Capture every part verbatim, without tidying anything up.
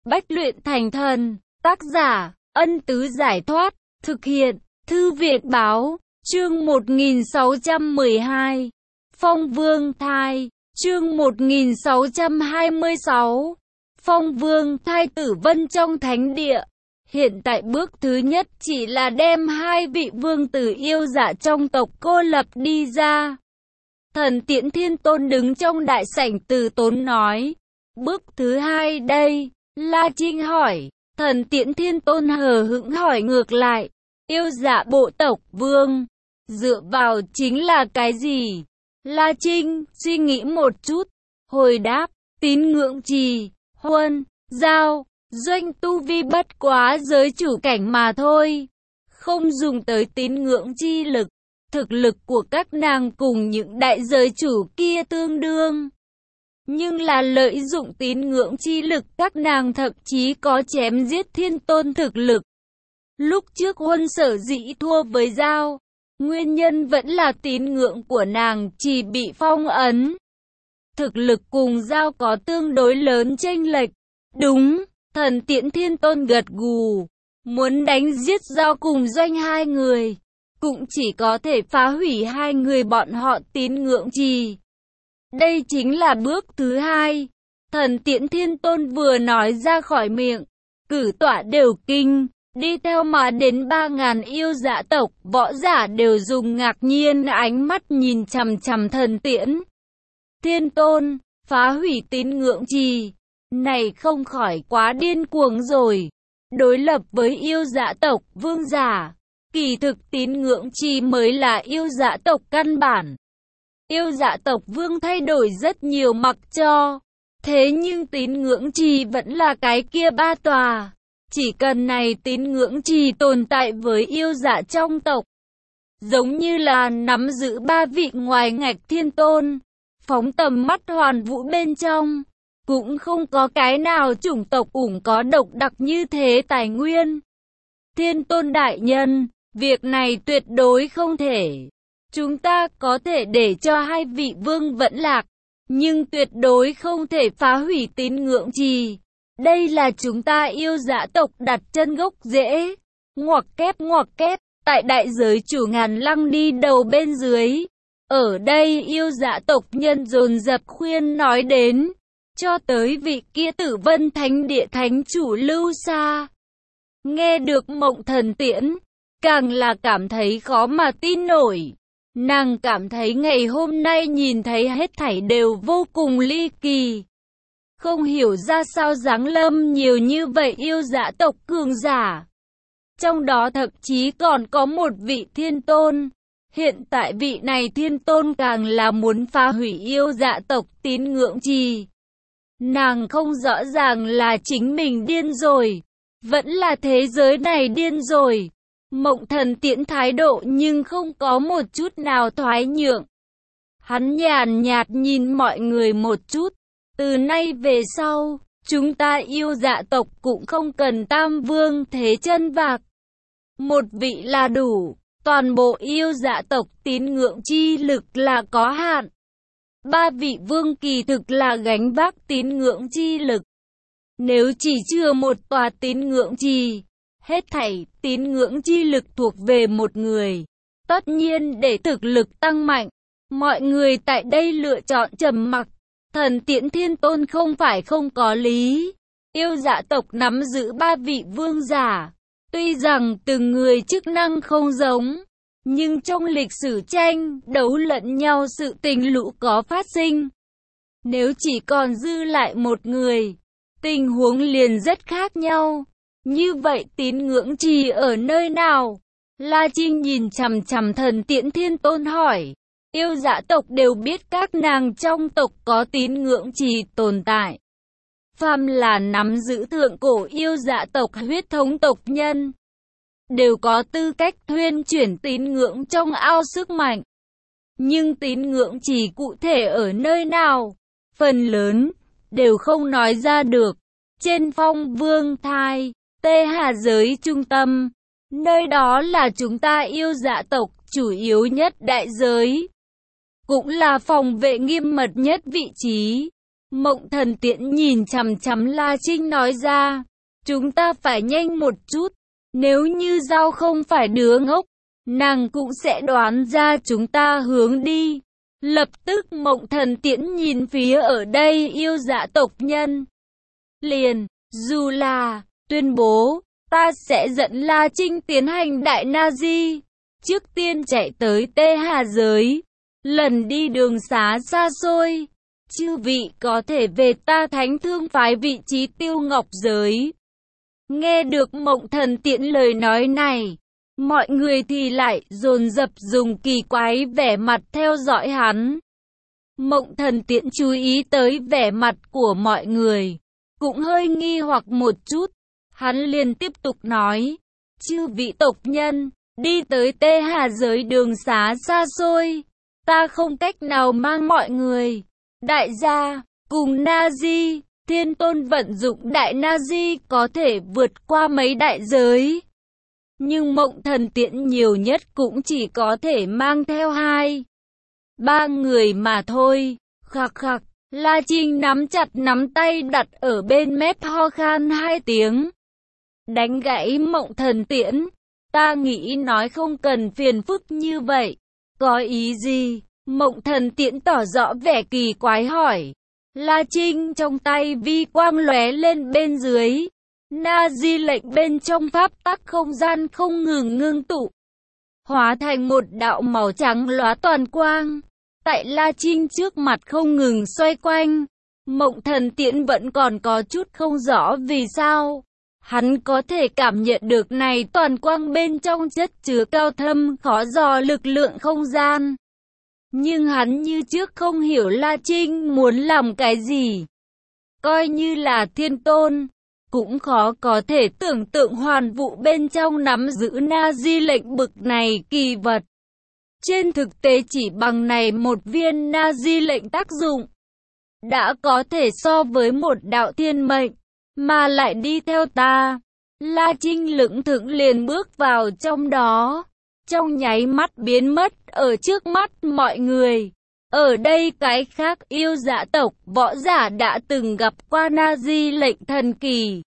Bách luyện thành thần. Tác giả, Ân Tứ Giải Thoát. Thực hiện, Thư viện Báo. Chương một nghìn sáu trăm mười hai. Phong Vương Thai. Chương một nghìn sáu trăm hai mươi sáu. Phong Vương Thai tử vân trong thánh địa. Hiện tại bước thứ nhất chỉ là đem hai vị vương tử yêu dạ trong tộc cô lập đi ra. Thần Tiễn Thiên Tôn đứng trong đại sảnh từ tốn nói. Bước thứ hai đây, La Trinh hỏi. Thần Tiễn Thiên Tôn hờ hững hỏi ngược lại. Yêu dạ bộ tộc vương, dựa vào chính là cái gì? La Trinh suy nghĩ một chút, hồi đáp, tín ngưỡng trì, huân, giao, doanh tu vi bất quá giới chủ cảnh mà thôi. Không dùng tới tín ngưỡng chi lực, thực lực của các nàng cùng những đại giới chủ kia tương đương. Nhưng là lợi dụng tín ngưỡng chi lực các nàng thậm chí có chém giết thiên tôn thực lực. Lúc trước huân sở dĩ thua với giao, nguyên nhân vẫn là tín ngưỡng của nàng chỉ bị phong ấn. Thực lực cùng giao có tương đối lớn chênh lệch. Đúng, Thần Tiễn Thiên Tôn gật gù. Muốn đánh giết giao cùng doanh hai người, cũng chỉ có thể phá hủy hai người bọn họ tín ngưỡng trì. Đây chính là bước thứ hai. Thần Tiễn Thiên Tôn vừa nói ra khỏi miệng, cử tọa đều kinh. Đi theo mà đến ba ngàn yêu dạ tộc, võ giả đều dùng ngạc nhiên ánh mắt nhìn chằm chằm Thần Tiễn Thiên Tôn, phá hủy tín ngưỡng trì. Này không khỏi quá điên cuồng rồi. Đối lập với yêu dạ tộc vương giả, kỳ thực tín ngưỡng trì mới là yêu dạ tộc căn bản. Yêu dạ tộc vương thay đổi rất nhiều mặc cho. Thế nhưng tín ngưỡng trì vẫn là cái kia ba tòa. Chỉ cần này tín ngưỡng trì tồn tại với yêu dạ trong tộc, giống như là nắm giữ ba vị ngoài ngạch thiên tôn, phóng tầm mắt hoàn vũ bên trong, cũng không có cái nào chủng tộc cũng có độc đặc như thế tài nguyên. Thiên tôn đại nhân, việc này tuyệt đối không thể. Chúng ta có thể để cho hai vị vương vẫn lạc, nhưng tuyệt đối không thể phá hủy tín ngưỡng trì. Đây là chúng ta yêu dạ tộc đặt chân gốc rễ. Ngoặc kép ngoặc kép, tại đại giới chủ ngàn lăng đi đầu bên dưới. Ở đây yêu dạ tộc nhân dồn dập khuyên nói đến. Cho tới vị kia tử vân thánh địa thánh chủ lưu xa. Nghe được Mộng Thần Tiễn, càng là cảm thấy khó mà tin nổi. Nàng cảm thấy ngày hôm nay nhìn thấy hết thảy đều vô cùng ly kỳ. Không hiểu ra sao giáng lâm nhiều như vậy yêu dạ tộc cường giả. Trong đó thậm chí còn có một vị thiên tôn. Hiện tại vị này thiên tôn càng là muốn phá hủy yêu dạ tộc tín ngưỡng trì. Nàng không rõ ràng là chính mình điên rồi, vẫn là thế giới này điên rồi. Mộng Thần Tiễn thái độ nhưng không có một chút nào thoái nhượng. Hắn nhàn nhạt nhìn mọi người một chút. Từ nay về sau, chúng ta yêu dạ tộc cũng không cần tam vương thế chân vạc. Một vị là đủ, toàn bộ yêu dạ tộc tín ngưỡng chi lực là có hạn. Ba vị vương kỳ thực là gánh vác tín ngưỡng chi lực. Nếu chỉ chừa một tòa tín ngưỡng trì, hết thảy tín ngưỡng chi lực thuộc về một người. Tất nhiên để thực lực tăng mạnh, mọi người tại đây lựa chọn trầm mặc. Thần Tiễn Thiên Tôn không phải không có lý. Yêu dạ tộc nắm giữ ba vị vương giả. Tuy rằng từng người chức năng không giống, nhưng trong lịch sử tranh đấu lẫn nhau sự tình lũ có phát sinh. Nếu chỉ còn dư lại một người, tình huống liền rất khác nhau. Như vậy tín ngưỡng trì ở nơi nào? La Trinh nhìn chằm chằm Thần Tiễn Thiên Tôn hỏi. Yêu dạ tộc đều biết các nàng trong tộc có tín ngưỡng trì tồn tại. Phàm là nắm giữ thượng cổ yêu dạ tộc huyết thống tộc nhân, đều có tư cách thuyên chuyển tín ngưỡng trong ao sức mạnh. Nhưng tín ngưỡng trì cụ thể ở nơi nào, phần lớn, đều không nói ra được. Trên Phong Vương Thai, Tê Hà giới trung tâm, nơi đó là chúng ta yêu dạ tộc chủ yếu nhất đại giới. Cũng là phòng vệ nghiêm mật nhất vị trí. Mộng Thần Tiễn nhìn chằm chằm La Trinh nói ra, chúng ta phải nhanh một chút, nếu như Giao không phải đứa ngốc, nàng cũng sẽ đoán ra chúng ta hướng đi. Lập tức Mộng Thần Tiễn nhìn phía ở đây yêu dạ tộc nhân. Liền, dù là, tuyên bố, ta sẽ dẫn La Trinh tiến hành đại Nazi. Trước tiên chạy tới Tê Hà giới. Lần đi đường xá xa xôi. Chư vị có thể về ta Thánh Thương phái vị trí Tiêu Ngọc giới. Nghe được Mộng Thần Tiễn lời nói này, mọi người thì lại dồn dập dùng kỳ quái vẻ mặt theo dõi hắn. Mộng Thần Tiễn chú ý tới vẻ mặt của mọi người, cũng hơi nghi hoặc một chút. Hắn liền tiếp tục nói, chư vị tộc nhân, đi tới Tê Hà giới đường xá xa xôi, ta không cách nào mang mọi người. Đại gia, cùng Nazi, Thiên Tôn vận dụng đại Nazi có thể vượt qua mấy đại giới. Nhưng Mộng Thần Tiễn nhiều nhất cũng chỉ có thể mang theo hai, ba người mà thôi. Khạc khạc, La Trinh nắm chặt nắm tay đặt ở bên mép ho khan hai tiếng. Đánh gãy Mộng Thần Tiễn, ta nghĩ nói không cần phiền phức như vậy. Có ý gì? Mộng Thần Tiễn tỏ rõ vẻ kỳ quái hỏi. La Trinh trong tay vi quang lóe lên bên dưới. Nazi lệnh bên trong pháp tắc không gian không ngừng ngưng tụ, hóa thành một đạo màu trắng lóa toàn quang. Tại La Trinh trước mặt không ngừng xoay quanh. Mộng Thần Tiễn vẫn còn có chút không rõ vì sao. Hắn có thể cảm nhận được này toàn quang bên trong chất chứa cao thâm khó dò lực lượng không gian. Nhưng hắn như trước không hiểu La Trinh muốn làm cái gì. Coi như là Thiên Tôn, cũng khó có thể tưởng tượng hoàn vũ bên trong nắm giữ Nazi lệnh bực này kỳ vật. Trên thực tế chỉ bằng này một viên Nazi lệnh tác dụng, đã có thể so với một đạo thiên mệnh, mà lại đi theo ta. La Trinh lững thững liền bước vào trong đó, trong nháy mắt biến mất ở trước mắt mọi người. Ở đây cái khác yêu dạ tộc võ giả đã từng gặp qua Nazi lệnh thần kỳ.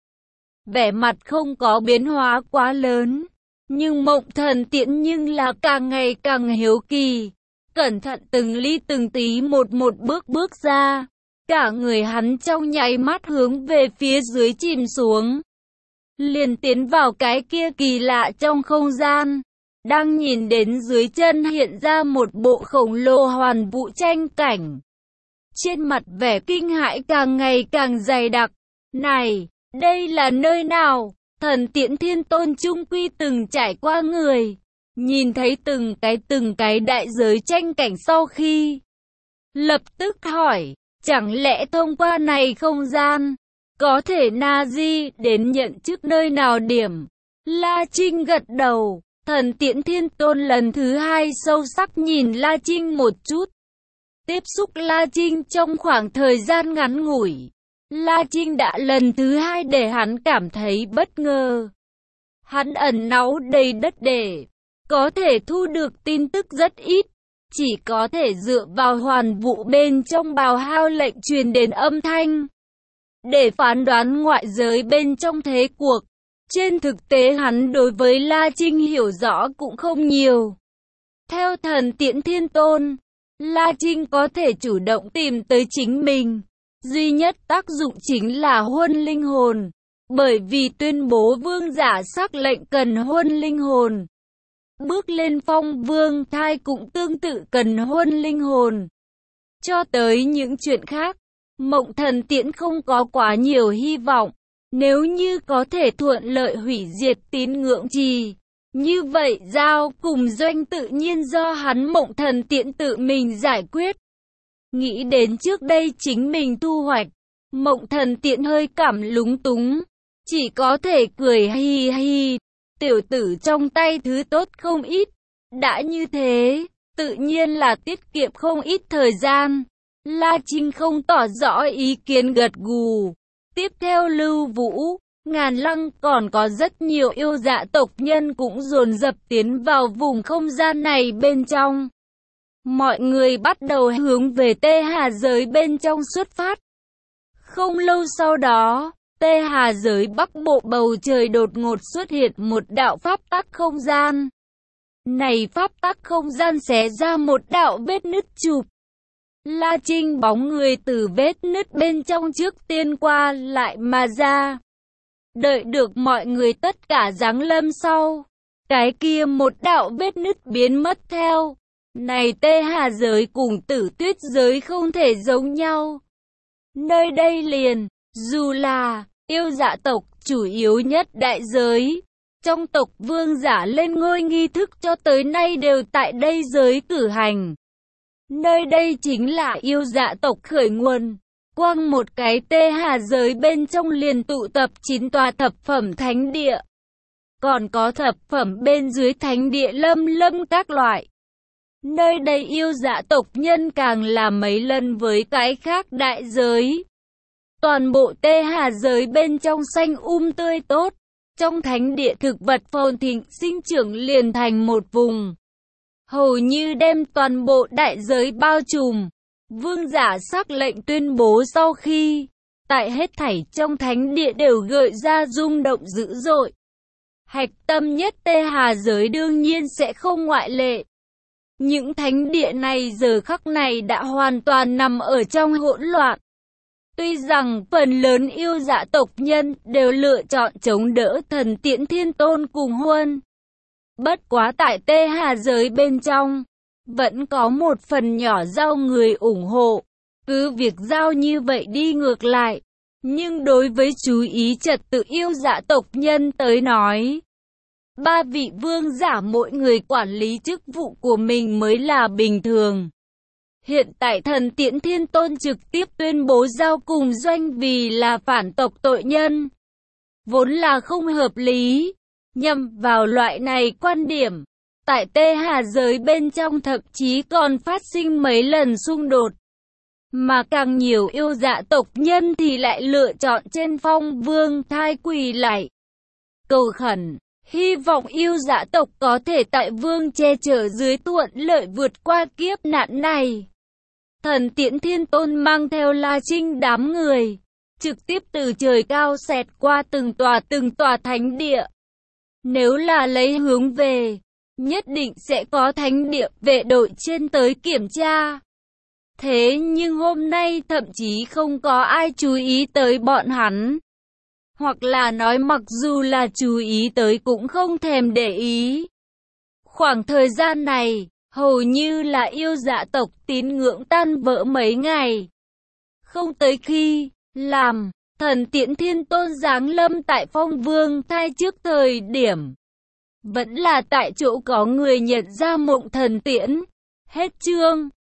Vẻ mặt không có biến hóa quá lớn, nhưng Mộng Thần Tiễn nhưng là càng ngày càng hiếu kỳ. Cẩn thận từng ly từng tí một một bước bước ra. Cả người hắn trong nháy mắt hướng về phía dưới chìm xuống. Liền tiến vào cái kia kỳ lạ trong không gian. Đang nhìn đến dưới chân hiện ra một bộ khổng lồ hoàn vũ tranh cảnh. Trên mặt vẻ kinh hãi càng ngày càng dày đặc. Này, đây là nơi nào? Thần Tiễn Thiên Tôn trung quy từng trải qua người. Nhìn thấy từng cái từng cái đại giới tranh cảnh sau khi. Lập tức hỏi, chẳng lẽ thông qua này không gian, có thể Nazi đến nhận chức nơi nào điểm? La Trinh gật đầu. Thần Tiễn Thiên Tôn lần thứ hai sâu sắc nhìn La Trinh một chút. Tiếp xúc La Trinh trong khoảng thời gian ngắn ngủi, La Trinh đã lần thứ hai để hắn cảm thấy bất ngờ. Hắn ẩn náu đầy đất để có thể thu được tin tức rất ít, chỉ có thể dựa vào hoàn vũ bên trong bào hao lệnh truyền đến âm thanh để phán đoán ngoại giới bên trong thế cuộc. Trên thực tế hắn đối với La Trinh hiểu rõ cũng không nhiều. Theo Thần Tiễn Thiên Tôn, La Trinh có thể chủ động tìm tới chính mình. Duy nhất tác dụng chính là huân linh hồn. Bởi vì tuyên bố vương giả sắc lệnh cần huân linh hồn. Bước lên phong vương thai cũng tương tự cần huân linh hồn. Cho tới những chuyện khác, Mộng Thần Tiễn không có quá nhiều hy vọng. Nếu như có thể thuận lợi hủy diệt tín ngưỡng trì, như vậy Giao cùng Doanh tự nhiên do hắn Mộng Thần Tiễn tự mình giải quyết. Nghĩ đến trước đây chính mình thu hoạch, Mộng Thần Tiễn hơi cảm lúng túng, chỉ có thể cười hi hi. Tiểu tử trong tay thứ tốt không ít, đã như thế, tự nhiên là tiết kiệm không ít thời gian. La Trinh không tỏ rõ ý kiến gật gù. Tiếp theo Lưu Vũ, Ngàn Lăng còn có rất nhiều yêu dạ tộc nhân cũng dồn dập tiến vào vùng không gian này bên trong. Mọi người bắt đầu hướng về Tê Hà giới bên trong xuất phát. Không lâu sau đó, Tê Hà giới Bắc Bộ bầu trời đột ngột xuất hiện một đạo pháp tắc không gian. Này pháp tắc không gian xé ra một đạo vết nứt chụp. La Trinh bóng người từ vết nứt bên trong trước tiên qua lại mà ra. Đợi được mọi người tất cả giáng lâm sau, cái kia một đạo vết nứt biến mất theo. Này Tê Hà giới cùng Tử Tuyết giới không thể giống nhau. Nơi đây liền, dù là yêu dạ tộc chủ yếu nhất đại giới, trong tộc vương giả lên ngôi nghi thức cho tới nay đều tại đây giới cử hành. Nơi đây chính là yêu dạ tộc khởi nguồn. Quang một cái Tê Hà giới bên trong liền tụ tập chín tòa thập phẩm thánh địa. Còn có thập phẩm bên dưới thánh địa lâm lâm các loại. Nơi đây yêu dạ tộc nhân càng là mấy lần với cái khác đại giới. Toàn bộ Tê Hà giới bên trong xanh um tươi tốt. Trong thánh địa thực vật phồn thịnh sinh trưởng liền thành một vùng. Hầu như đem toàn bộ đại giới bao trùm. Vương giả sắc lệnh tuyên bố sau khi, tại hết thảy trong thánh địa đều gợi ra rung động dữ dội. Hạch tâm nhất Tê Hà giới đương nhiên sẽ không ngoại lệ. Những thánh địa này giờ khắc này đã hoàn toàn nằm ở trong hỗn loạn. Tuy rằng phần lớn yêu dạ tộc nhân đều lựa chọn chống đỡ thần Tiễn Thiên Tôn cùng Huân. Bất quá tại Tê Hà giới bên trong, vẫn có một phần nhỏ giao người ủng hộ. Cứ việc giao như vậy đi ngược lại. Nhưng đối với chú ý trật tự yêu dạ tộc nhân tới nói, ba vị vương giả mỗi người quản lý chức vụ của mình mới là bình thường. Hiện tại thần Tiễn Thiên Tôn trực tiếp tuyên bố giao cùng doanh vì là phản tộc tội nhân. Vốn là không hợp lý. Nhằm vào loại này quan điểm, tại Tê Hà giới bên trong thậm chí còn phát sinh mấy lần xung đột. Mà càng nhiều yêu dạ tộc nhân thì lại lựa chọn trên phong vương thai quỳ lại. Cầu khẩn, hy vọng yêu dạ tộc có thể tại vương che chở dưới thuận lợi vượt qua kiếp nạn này. Thần Tiễn Thiên Tôn mang theo La Trinh đám người, trực tiếp từ trời cao xẹt qua từng tòa từng tòa thánh địa. Nếu là lấy hướng về, nhất định sẽ có thánh địa vệ đội trên tới kiểm tra. Thế nhưng hôm nay thậm chí không có ai chú ý tới bọn hắn. Hoặc là nói mặc dù là chú ý tới cũng không thèm để ý. Khoảng thời gian này, hầu như là yêu dạ tộc tín ngưỡng tan vỡ mấy ngày. Không tới khi, làm, thần Tiễn Thiên Tôn giáng lâm tại phong vương thai trước thời điểm. Vẫn là tại chỗ có người nhận ra Mộng Thần Tiễn. Hết chương.